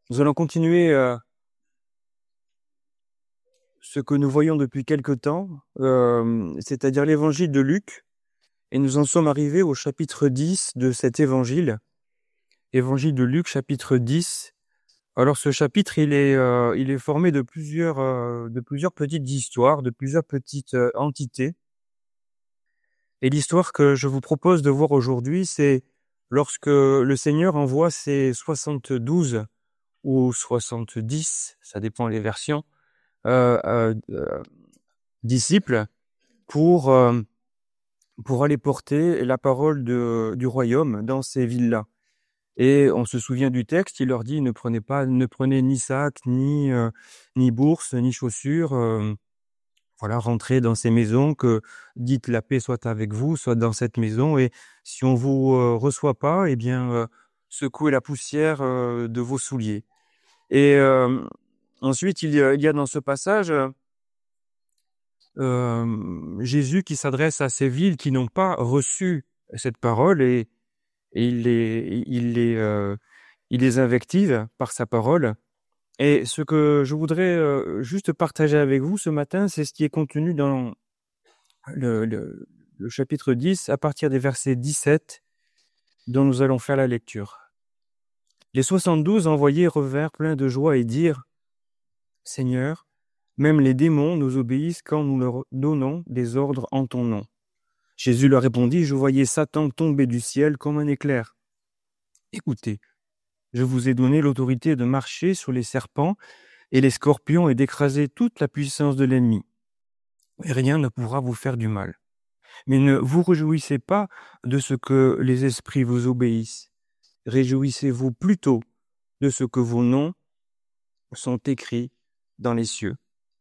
Nous allons continuer ce que nous voyons depuis quelque temps, c'est-à-dire l'évangile de Luc, et nous en sommes arrivés au chapitre 10 de cet évangile. Évangile de Luc, chapitre 10. Alors ce chapitre, il est formé de plusieurs petites histoires, de plusieurs petites entités. Et l'histoire que je vous propose de voir aujourd'hui, c'est lorsque le Seigneur envoie ses 72 ou 70, ça dépend des versions, euh, euh, euh, disciples pour, euh, pour aller porter la parole du royaume dans ces villes-là. Et on se souvient du texte, il leur dit ne prenez ni sac, ni bourse, ni chaussures, voilà, rentrez dans ces maisons, que dites la paix soit avec vous, soit dans cette maison, et si on vous reçoit pas, eh bien secouez la poussière de vos souliers. Et ensuite il y a dans ce passage Jésus qui s'adresse à ces villes qui n'ont pas reçu cette parole et il les invective par sa parole. Et ce que je voudrais juste partager avec vous ce matin, c'est ce qui est contenu dans le chapitre 10, à partir des versets 17, dont nous allons faire la lecture. Les 72 envoyés revinrent pleins de joie et dirent : « Seigneur, même les démons nous obéissent quand nous leur donnons des ordres en ton nom. » Jésus leur répondit : « Je voyais Satan tomber du ciel comme un éclair. Écoutez, je vous ai donné l'autorité de marcher sur les serpents et les scorpions et d'écraser toute la puissance de l'ennemi. Et rien ne pourra vous faire du mal. Mais ne vous réjouissez pas de ce que les esprits vous obéissent. Réjouissez-vous plutôt de ce que vos noms sont écrits dans les cieux. »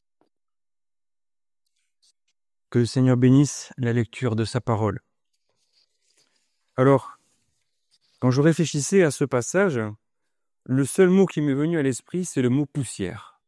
Que le Seigneur bénisse la lecture de sa parole. Alors, quand je réfléchissais à ce passage, le seul mot qui m'est venu à l'esprit, c'est le mot poussière.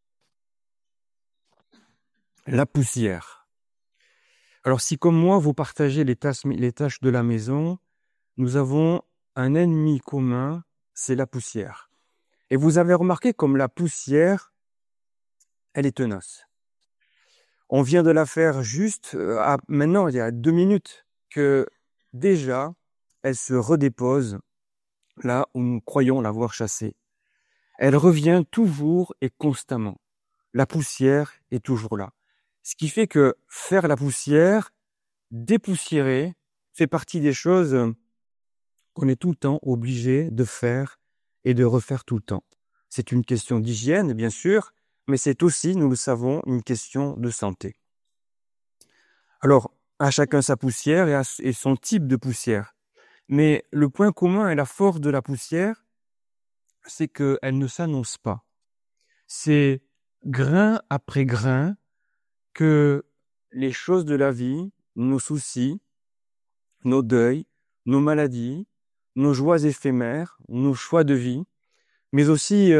La poussière. Alors, si comme moi, vous partagez les tâches de la maison, nous avons un ennemi commun, c'est la poussière. Et vous avez remarqué comme la poussière, elle est tenace. On vient de la faire juste maintenant, il y a 2 minutes, que déjà, elle se redépose là où nous croyons l'avoir chassée. Elle revient toujours et constamment. La poussière est toujours là. Ce qui fait que faire la poussière, dépoussiérer, fait partie des choses qu'on est tout le temps obligé de faire et de refaire tout le temps. C'est une question d'hygiène, bien sûr, mais c'est aussi, nous le savons, une question de santé. Alors, à chacun sa poussière et son type de poussière. Mais le point commun et la force de la poussière, c'est qu'elle ne s'annonce pas. C'est grain après grain que les choses de la vie, nos soucis, nos deuils, nos maladies, nos joies éphémères, nos choix de vie, mais aussi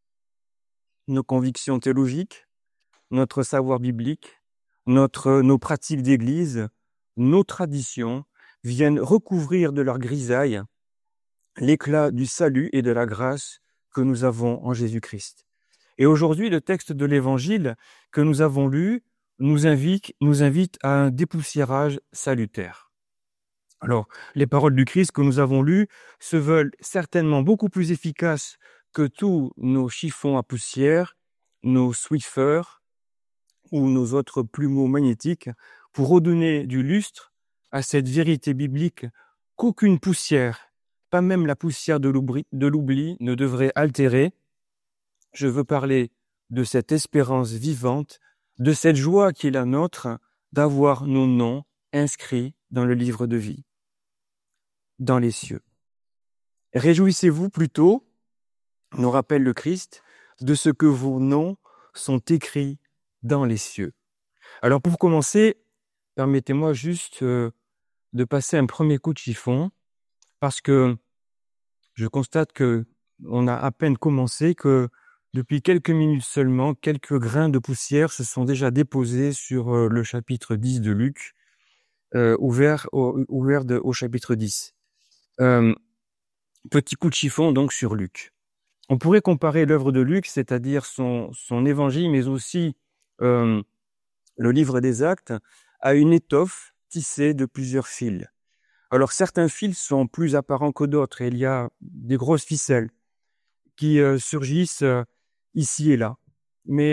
nos convictions théologiques, notre savoir biblique, nos pratiques d'église, nos traditions viennent recouvrir de leur grisaille l'éclat du salut et de la grâce que nous avons en Jésus-Christ. Et aujourd'hui, le texte de l'Évangile que nous avons lu nous invite à un dépoussiérage salutaire. Alors, les paroles du Christ que nous avons lues se veulent certainement beaucoup plus efficaces que tous nos chiffons à poussière, nos Swiffer ou nos autres plumeaux magnétiques pour redonner du lustre à cette vérité biblique qu'aucune poussière, pas même la poussière de l'oubli, ne devrait altérer. Je veux parler de cette espérance vivante, de cette joie qui est la nôtre d'avoir nos noms inscrits dans le livre de vie, dans les cieux. Réjouissez-vous plutôt, nous rappelle le Christ, de ce que vos noms sont écrits dans les cieux. Alors pour commencer, permettez-moi juste de passer un premier coup de chiffon, parce que je constate que on a à peine commencé, que depuis quelques minutes seulement, quelques grains de poussière se sont déjà déposés sur le chapitre 10 de Luc, ouvert au chapitre 10. Petit coup de chiffon donc sur Luc. On pourrait comparer l'œuvre de Luc, c'est-à-dire son évangile, mais aussi le livre des Actes, à une étoffe tissée de plusieurs fils. Alors certains fils sont plus apparents que d'autres, et il y a des grosses ficelles qui surgissent ici et là. Mais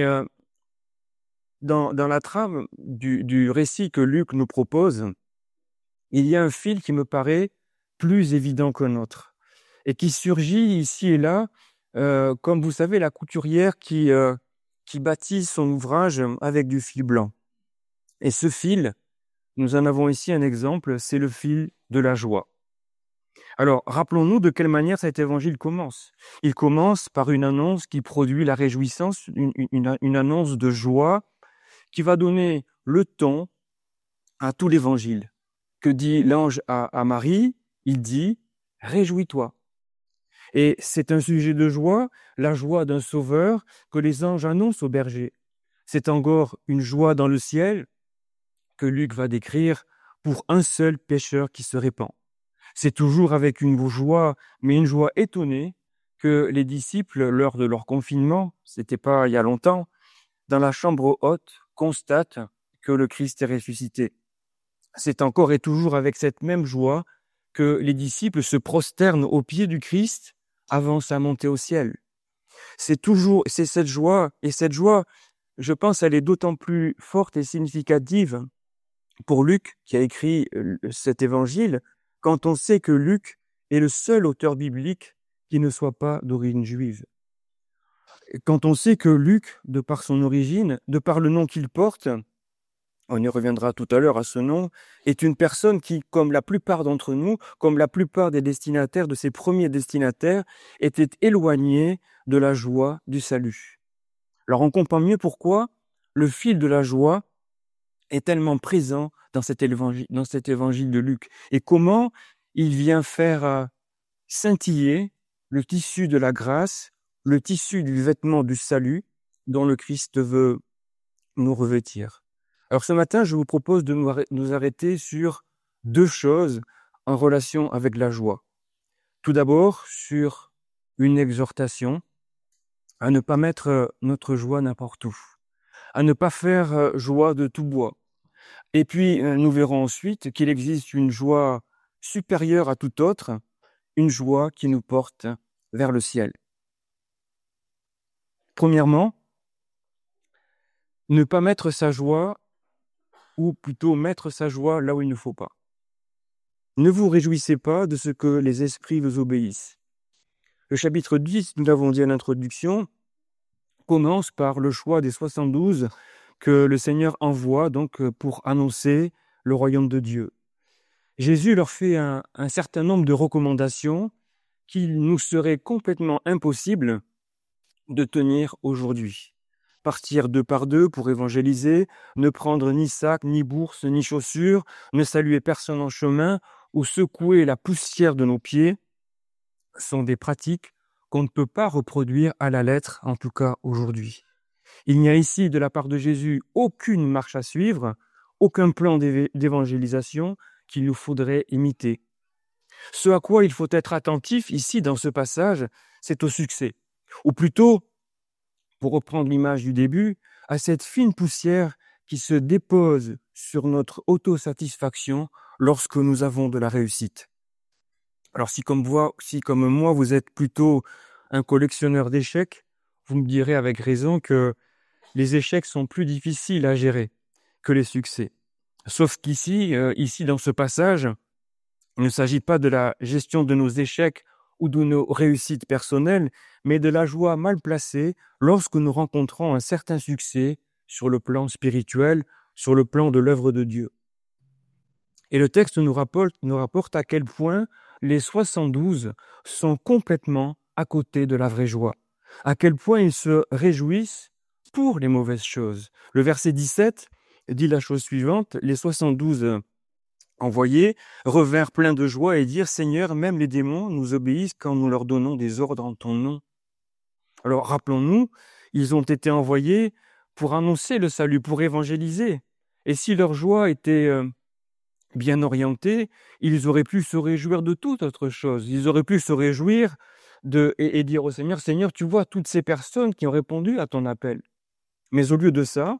dans la trame du récit que Luc nous propose, il y a un fil qui me paraît plus évident qu'un autre, et qui surgit ici et là, comme vous savez, la couturière qui bâtit son ouvrage avec du fil blanc. Et ce fil, nous en avons ici un exemple, c'est le fil de la joie. Alors, rappelons-nous de quelle manière cet évangile commence. Il commence par une annonce qui produit la réjouissance, une annonce de joie qui va donner le ton à tout l'évangile. Que dit l'ange à Marie? Il dit « Réjouis-toi ». Et c'est un sujet de joie, la joie d'un sauveur que les anges annoncent aux bergers. C'est encore une joie dans le ciel que Luc va décrire pour un seul pécheur qui se répand. C'est toujours avec une joie, mais une joie étonnée, que les disciples, lors de leur confinement, c'était pas il y a longtemps, dans la chambre haute, constatent que le Christ est ressuscité. C'est encore et toujours avec cette même joie que les disciples se prosternent aux pieds du Christ avant sa montée au ciel. C'est cette joie, et cette joie, je pense, elle est d'autant plus forte et significative pour Luc, qui a écrit cet évangile, quand on sait que Luc est le seul auteur biblique qui ne soit pas d'origine juive. Quand on sait que Luc, de par son origine, de par le nom qu'il porte, on y reviendra tout à l'heure à ce nom, est une personne qui, comme la plupart d'entre nous, comme la plupart des destinataires, de ses premiers destinataires, était éloigné de la joie du salut. Alors on comprend mieux pourquoi le fil de la joie est tellement présent dans cet évangile de Luc, et comment il vient faire scintiller le tissu de la grâce, le tissu du vêtement du salut dont le Christ veut nous revêtir. Alors ce matin, je vous propose de nous arrêter sur deux choses en relation avec la joie. Tout d'abord, sur une exhortation à ne pas mettre notre joie n'importe où, à ne pas faire joie de tout bois. Et puis, nous verrons ensuite qu'il existe une joie supérieure à toute autre, une joie qui nous porte vers le ciel. Premièrement, ne pas mettre sa joie, ou plutôt mettre sa joie là où il ne faut pas. Ne vous réjouissez pas de ce que les esprits vous obéissent. Le chapitre 10, nous l'avons dit en introduction, commence par le choix des 72 que le Seigneur envoie donc pour annoncer le royaume de Dieu. Jésus leur fait un certain nombre de recommandations qu'il nous serait complètement impossible de tenir aujourd'hui. Partir 2 par 2 pour évangéliser, ne prendre ni sac, ni bourse, ni chaussures, ne saluer personne en chemin ou secouer la poussière de nos pieds sont des pratiques qu'on ne peut pas reproduire à la lettre, en tout cas aujourd'hui. Il n'y a ici, de la part de Jésus, aucune marche à suivre, aucun plan d'évangélisation qu'il nous faudrait imiter. Ce à quoi il faut être attentif ici, dans ce passage, c'est au succès. Ou plutôt, pour reprendre l'image du début, à cette fine poussière qui se dépose sur notre autosatisfaction lorsque nous avons de la réussite. Alors si comme moi, vous êtes plutôt un collectionneur d'échecs, vous me direz avec raison que les échecs sont plus difficiles à gérer que les succès. Sauf qu'ici, dans ce passage, il ne s'agit pas de la gestion de nos échecs ou de nos réussites personnelles, mais de la joie mal placée lorsque nous rencontrons un certain succès sur le plan spirituel, sur le plan de l'œuvre de Dieu. Et le texte nous rapporte à quel point les 72 sont complètement à côté de la vraie joie, à quel point ils se réjouissent pour les mauvaises choses. Le verset 17 dit la chose suivante, les 72 envoyés revinrent pleins de joie et dirent « Seigneur, même les démons nous obéissent quand nous leur donnons des ordres en ton nom. » Alors rappelons-nous, ils ont été envoyés pour annoncer le salut, pour évangéliser. Et si leur joie était bien orientée, ils auraient pu se réjouir de toute autre chose. Ils auraient pu se réjouir et dire au Seigneur, Seigneur, tu vois toutes ces personnes qui ont répondu à ton appel. Mais au lieu de ça,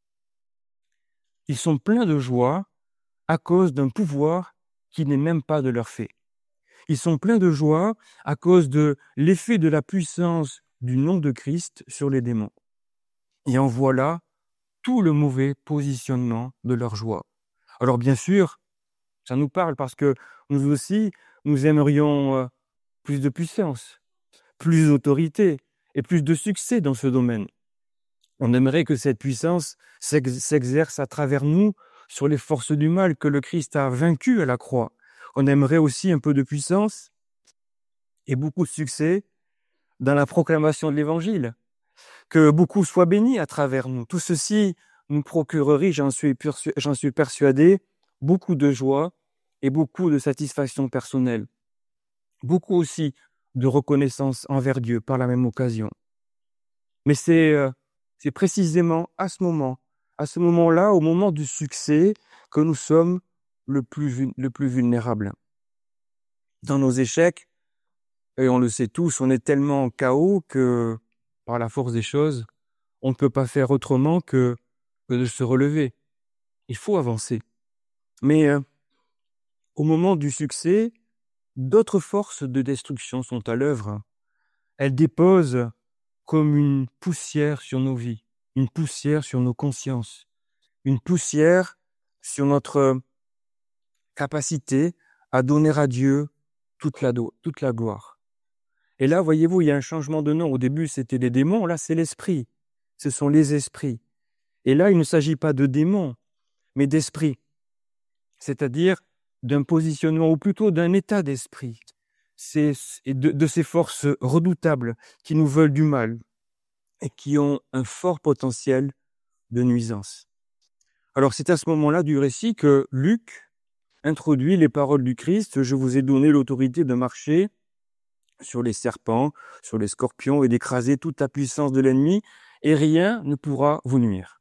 ils sont pleins de joie à cause d'un pouvoir qui n'est même pas de leur fait. Ils sont pleins de joie à cause de l'effet de la puissance du nom de Christ sur les démons. Et en voilà tout le mauvais positionnement de leur joie. Alors bien sûr, ça nous parle parce que nous aussi, nous aimerions plus de puissance, plus d'autorité et plus de succès dans ce domaine. On aimerait que cette puissance s'exerce à travers nous sur les forces du mal que le Christ a vaincues à la croix. On aimerait aussi un peu de puissance et beaucoup de succès dans la proclamation de l'Évangile, que beaucoup soient bénis à travers nous. Tout ceci nous procurerait, j'en suis persuadé, beaucoup de joie et beaucoup de satisfaction personnelle. Beaucoup aussi de reconnaissance envers Dieu par la même occasion. Mais c'est précisément à ce moment-là, au moment du succès, que nous sommes le plus vulnérables. Dans nos échecs, et on le sait tous, on est tellement en chaos que, par la force des choses, on ne peut pas faire autrement que de se relever. Il faut avancer. Mais au moment du succès, d'autres forces de destruction sont à l'œuvre. Elles déposent comme une poussière sur nos vies, une poussière sur nos consciences, une poussière sur notre capacité à donner à Dieu toute la gloire. Et là, voyez-vous, il y a un changement de nom. Au début, c'était les démons, là, c'est l'esprit. Ce sont les esprits. Et là, il ne s'agit pas de démons, mais d'esprit. C'est-à-dire d'un positionnement, ou plutôt d'un état d'esprit. C'est de ces forces redoutables qui nous veulent du mal et qui ont un fort potentiel de nuisance. Alors, c'est à ce moment-là du récit que Luc introduit les paroles du Christ. Je vous ai donné l'autorité de marcher sur les serpents, sur les scorpions et d'écraser toute la puissance de l'ennemi, et rien ne pourra vous nuire.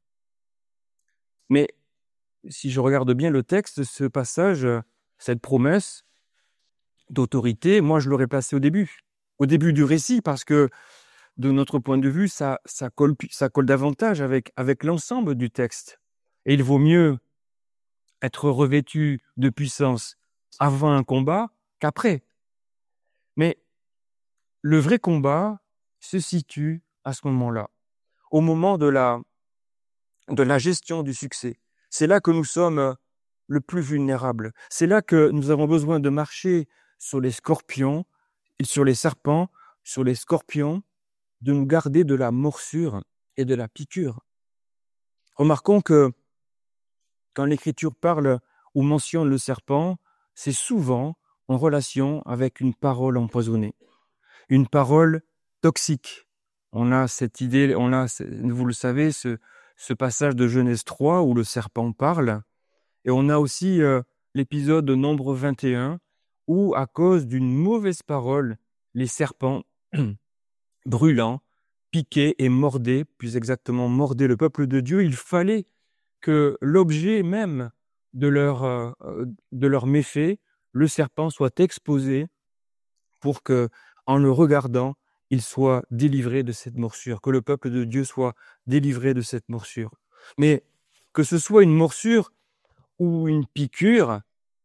Mais si je regarde bien le texte, ce passage, cette promesse d'autorité, moi je l'aurais placé au début du récit, parce que de notre point de vue, ça colle davantage avec l'ensemble du texte. Et il vaut mieux être revêtu de puissance avant un combat qu'après. Mais le vrai combat se situe à ce moment-là, au moment de la gestion du succès. C'est là que nous sommes le plus vulnérables. C'est là que nous avons besoin de marcher sur les scorpions, sur les serpents, sur les scorpions, de nous garder de la morsure et de la piqûre. Remarquons que quand l'Écriture parle ou mentionne le serpent, c'est souvent en relation avec une parole empoisonnée, une parole toxique. On a cette idée, vous le savez, ce passage de Genèse 3 où le serpent parle, et on a aussi l'épisode de Nombre 21 où, à cause d'une mauvaise parole, les serpents brûlants piquaient et mordaient, plus exactement mordaient le peuple de Dieu. Il fallait que l'objet même de leur méfait, le serpent, soit exposé pour que, en le regardant, il soit délivré de cette morsure, que le peuple de Dieu soit délivré de cette morsure. Mais que ce soit une morsure ou une piqûre,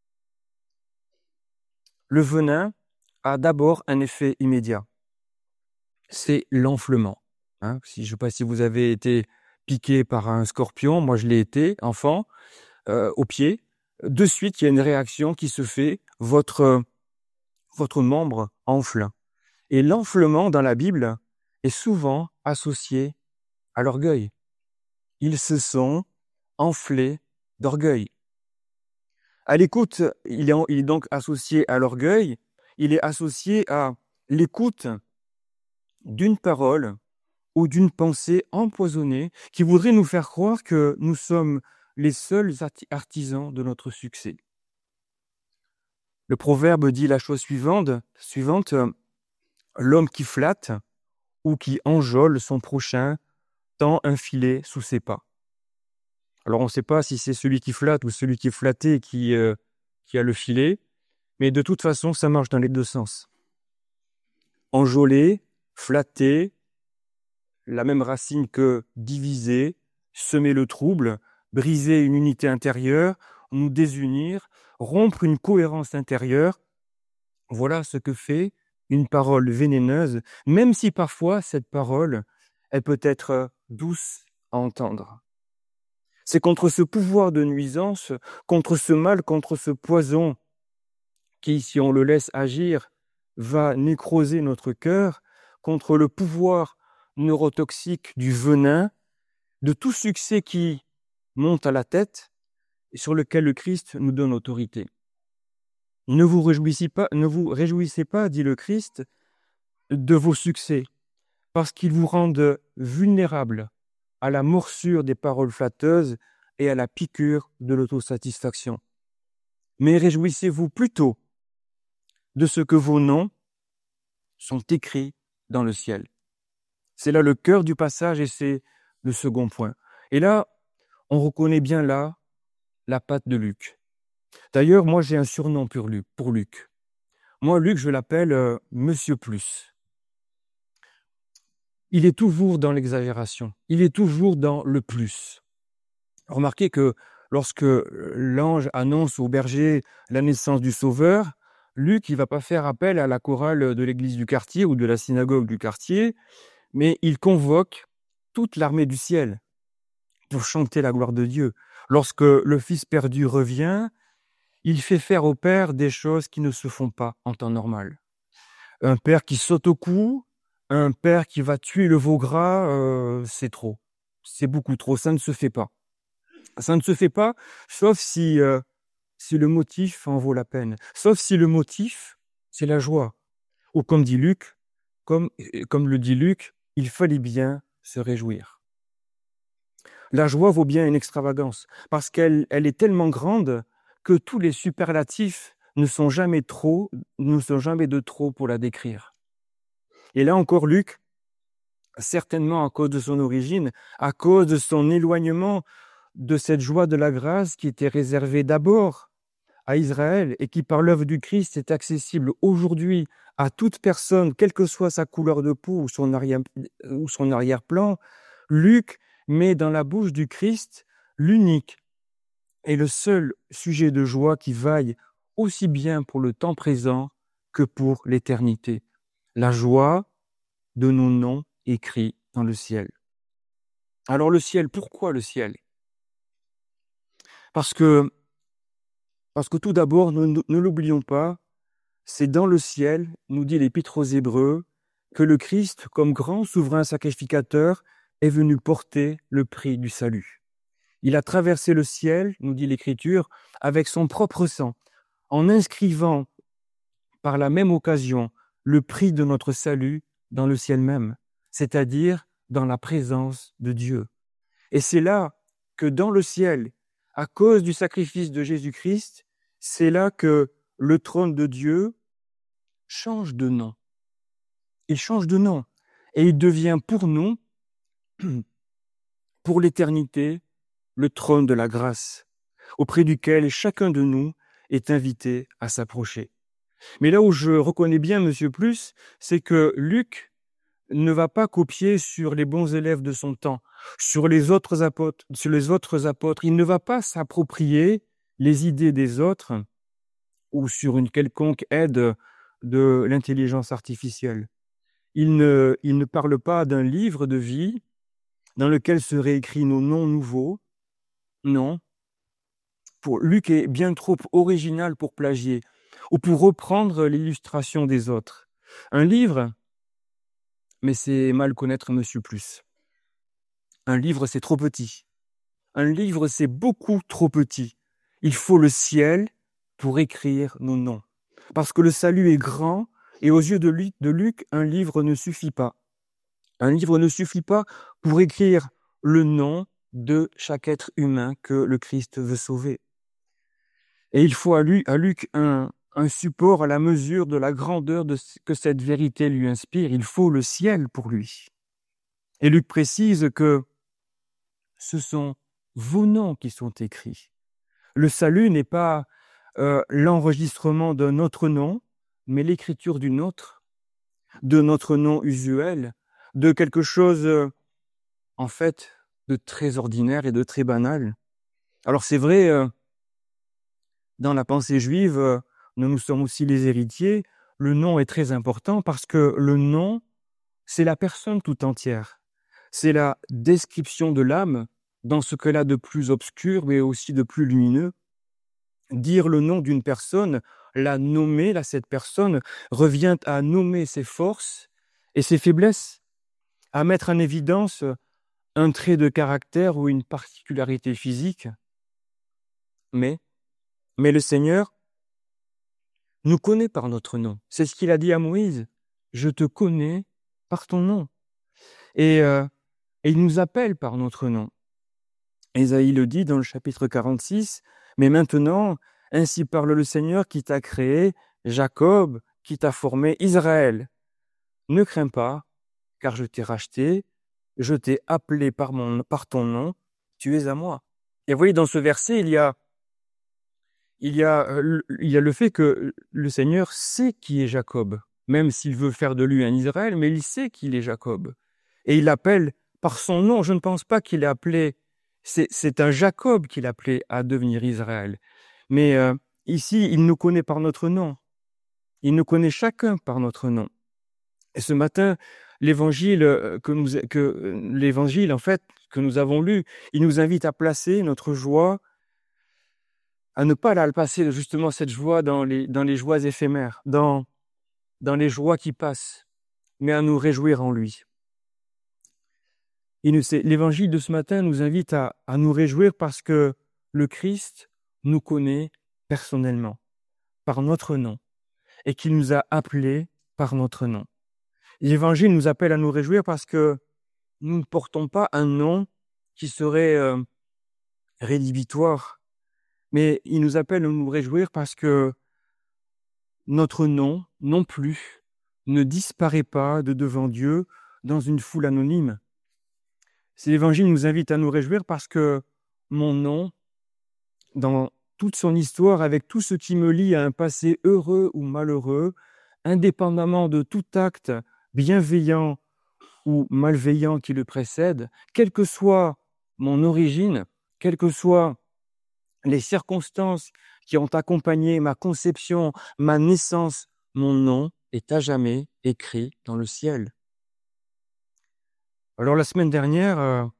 le venin a d'abord un effet immédiat. C'est l'enflement. Je ne sais pas si vous avez été piqué par un scorpion, moi je l'ai été, enfant, au pied. De suite, il y a une réaction qui se fait, votre membre enfle. Et l'enflement dans la Bible est souvent associé à l'orgueil. Ils se sont enflés d'orgueil. À l'écoute, il est donc associé à l'orgueil, il est associé à l'écoute d'une parole ou d'une pensée empoisonnée qui voudrait nous faire croire que nous sommes les seuls artisans de notre succès. Le proverbe dit la chose suivante, l'homme qui flatte ou qui enjôle son prochain tend un filet sous ses pas. Alors on ne sait pas si c'est celui qui flatte ou celui qui est flatté qui a le filet, mais de toute façon ça marche dans les deux sens. enjôler, flatter, la même racine que diviser, semer le trouble, briser une unité intérieure, nous désunir, rompre une cohérence intérieure. Voilà ce que fait une parole vénéneuse, même si parfois cette parole, elle peut être douce à entendre. C'est contre ce pouvoir de nuisance, contre ce mal, contre ce poison qui, si on le laisse agir, va nécroser notre cœur, contre le pouvoir neurotoxique du venin, de tout succès qui monte à la tête et sur lequel le Christ nous donne autorité. Ne vous réjouissez pas, dit le Christ, de vos succès, parce qu'ils vous rendent vulnérables à la morsure des paroles flatteuses et à la piqûre de l'autosatisfaction. Mais réjouissez-vous plutôt de ce que vos noms sont écrits dans le ciel. C'est là le cœur du passage et c'est le second point. Et là, on reconnaît bien là la patte de Luc. D'ailleurs, moi j'ai un surnom pour Luc. Moi, Luc, je l'appelle Monsieur Plus. Il est toujours dans l'exagération, il est toujours dans le plus. Remarquez que lorsque l'ange annonce au berger la naissance du Sauveur, Luc, il ne va pas faire appel à la chorale de l'église du quartier ou de la synagogue du quartier, mais il convoque toute l'armée du ciel pour chanter la gloire de Dieu. Lorsque le fils perdu revient, il fait faire au père des choses qui ne se font pas en temps normal. Un père qui saute au cou, un père qui va tuer le veau gras, c'est trop. C'est beaucoup trop, ça ne se fait pas. Ça ne se fait pas, sauf si le motif en vaut la peine. Sauf si le motif, c'est la joie. Ou comme le dit Luc, il fallait bien se réjouir. La joie vaut bien une extravagance, parce qu'elle est tellement grande que tous les superlatifs ne sont jamais de trop pour la décrire. Et là encore, Luc, certainement à cause de son origine, à cause de son éloignement de cette joie de la grâce qui était réservée d'abord à Israël et qui, par l'œuvre du Christ, est accessible aujourd'hui à toute personne, quelle que soit sa couleur de peau ou son arrière-plan, Luc met dans la bouche du Christ l'unique et le seul sujet de joie qui vaille aussi bien pour le temps présent que pour l'éternité. La joie de nos noms écrits dans le ciel. Alors le ciel, pourquoi le ciel ? Parce que tout d'abord, ne l'oublions pas, c'est dans le ciel, nous dit l'Épître aux Hébreux, que le Christ, comme grand souverain sacrificateur, est venu porter le prix du salut. Il a traversé le ciel, nous dit l'Écriture, avec son propre sang, en inscrivant par la même occasion le prix de notre salut dans le ciel même, c'est-à-dire dans la présence de Dieu. Et c'est là que dans le ciel, à cause du sacrifice de Jésus-Christ, c'est là que le trône de Dieu change de nom. Il change de nom et il devient pour nous, pour l'éternité, le trône de la grâce, auprès duquel chacun de nous est invité à s'approcher. Mais là où je reconnais bien Monsieur Plus, c'est que Luc ne va pas copier sur les bons élèves de son temps, sur les autres apôtres. Il ne va pas s'approprier les idées des autres ou sur une quelconque aide de l'intelligence artificielle. Il ne parle pas d'un livre de vie dans lequel seraient écrits nos noms nouveaux. Non. Luc est bien trop original pour plagier ou pour reprendre l'illustration des autres. Un livre, mais c'est mal connaître Monsieur Plus. Un livre, c'est trop petit. Un livre, c'est beaucoup trop petit. Il faut le ciel pour écrire nos noms. Parce que le salut est grand et aux yeux de Luc, un livre ne suffit pas. Un livre ne suffit pas pour écrire le nom de chaque être humain que le Christ veut sauver. Et il faut à Luc un support à la mesure de la grandeur que cette vérité lui inspire. Il faut le ciel pour lui. Et Luc précise que ce sont vos noms qui sont écrits. Le salut n'est pas l'enregistrement d'un autre nom, mais l'écriture d'une autre. de notre nom usuel, de quelque chose, en fait, de très ordinaire et de très banal. Alors c'est vrai, dans la pensée juive, nous sommes aussi les héritiers, le nom est très important parce que le nom, c'est la personne tout entière. C'est la description de l'âme dans ce qu'elle a de plus obscur, mais aussi de plus lumineux. Dire le nom d'une personne, la nommer, là, cette personne, revient à nommer ses forces et ses faiblesses, à mettre en évidence un trait de caractère ou une particularité physique. Mais le Seigneur nous connaît par notre nom. C'est ce qu'il a dit à Moïse. Je te connais par ton nom. Et il nous appelle par notre nom. Ésaïe le dit dans le chapitre 46, mais maintenant, ainsi parle le Seigneur qui t'a créé, Jacob, qui t'a formé, Israël. Ne crains pas, car je t'ai racheté, je t'ai appelé par ton nom, tu es à moi. Et vous voyez, dans ce verset, il y a le fait que le Seigneur sait qui est Jacob, même s'il veut faire de lui un Israël, mais il sait qu'il est Jacob. Et il l'appelle par son nom. Je ne pense pas qu'il ait appelé, c'est un Jacob qu'il appelait à devenir Israël. Mais ici, il nous connaît par notre nom. Il nous connaît chacun par notre nom. Et ce matin, l'évangile en fait que nous avons lu, il nous invite à placer notre joie, à ne pas la passer justement cette joie dans les joies éphémères, dans les joies qui passent, mais à nous réjouir en lui. L'évangile de ce matin nous invite à nous réjouir parce que le Christ nous connaît personnellement, par notre nom, et qu'il nous a appelés par notre nom. L'évangile nous appelle à nous réjouir parce que nous ne portons pas un nom qui serait rédhibitoire, mais il nous appelle à nous réjouir parce que notre nom, non plus, ne disparaît pas de devant Dieu dans une foule anonyme. L'Évangile nous invite à nous réjouir parce que mon nom, dans toute son histoire, avec tout ce qui me lie à un passé heureux ou malheureux, indépendamment de tout acte bienveillant ou malveillant qui le précède, quelle que soit mon origine, quelles que soient les circonstances qui ont accompagné ma conception, ma naissance, mon nom est à jamais écrit dans le ciel. Alors la semaine dernière,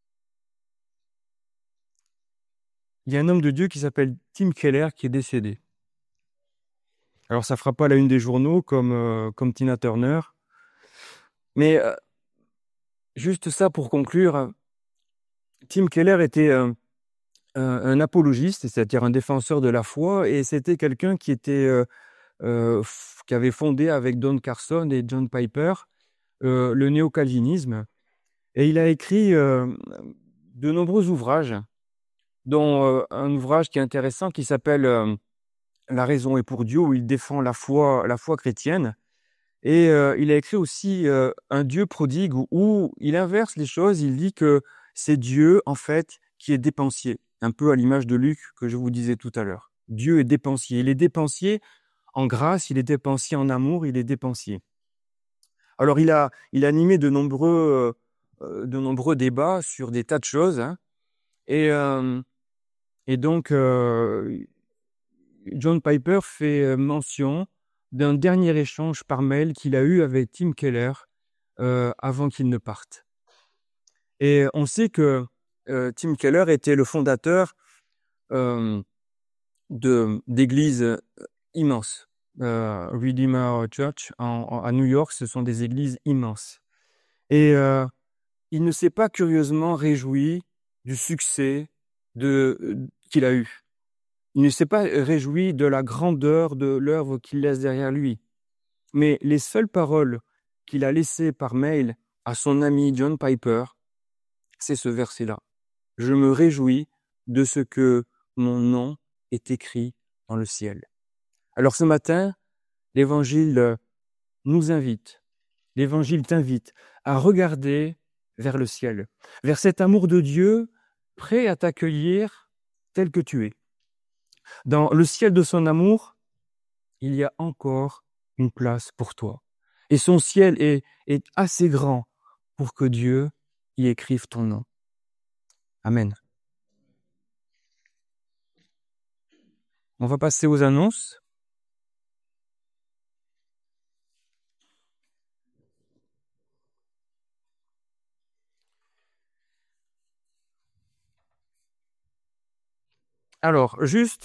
il y a un homme de Dieu qui s'appelle Tim Keller qui est décédé. Alors ça fera pas la une des journaux comme Tina Turner, mais juste ça pour conclure, Tim Keller était un apologiste, c'est-à-dire un défenseur de la foi, et c'était quelqu'un qui avait fondé avec Don Carson et John Piper le néo-calvinisme, et il a écrit de nombreux ouvrages, dont un ouvrage qui est intéressant qui s'appelle La raison est pour Dieu, où il défend la foi chrétienne. Et il a écrit aussi Un Dieu prodigue, où il inverse les choses. Il dit que c'est Dieu, en fait, qui est dépensier. Un peu à l'image de Luc que je vous disais tout à l'heure. Dieu est dépensier. Il est dépensier en grâce, il est dépensier en amour, il est dépensier. Alors il a animé de nombreux débats sur des tas de choses. Hein, et donc John Piper fait mention d'un dernier échange par mail qu'il a eu avec Tim Keller avant qu'il ne parte. Et on sait que Tim Keller était le fondateur d'églises immenses. Redeemer Church à New York, ce sont des églises immenses. Et il ne s'est pas curieusement réjoui du succès qu'il a eu. Il ne s'est pas réjoui de la grandeur de l'œuvre qu'il laisse derrière lui. Mais les seules paroles qu'il a laissées par mail à son ami John Piper, c'est ce verset-là. Je me réjouis de ce que mon nom est écrit dans le ciel. Alors ce matin, l'Évangile nous invite, l'Évangile t'invite à regarder vers le ciel, vers cet amour de Dieu prêt à t'accueillir tel que tu es. Dans le ciel de son amour, il y a encore une place pour toi. Et son ciel est assez grand pour que Dieu y écrive ton nom. Amen. On va passer aux annonces. Alors, juste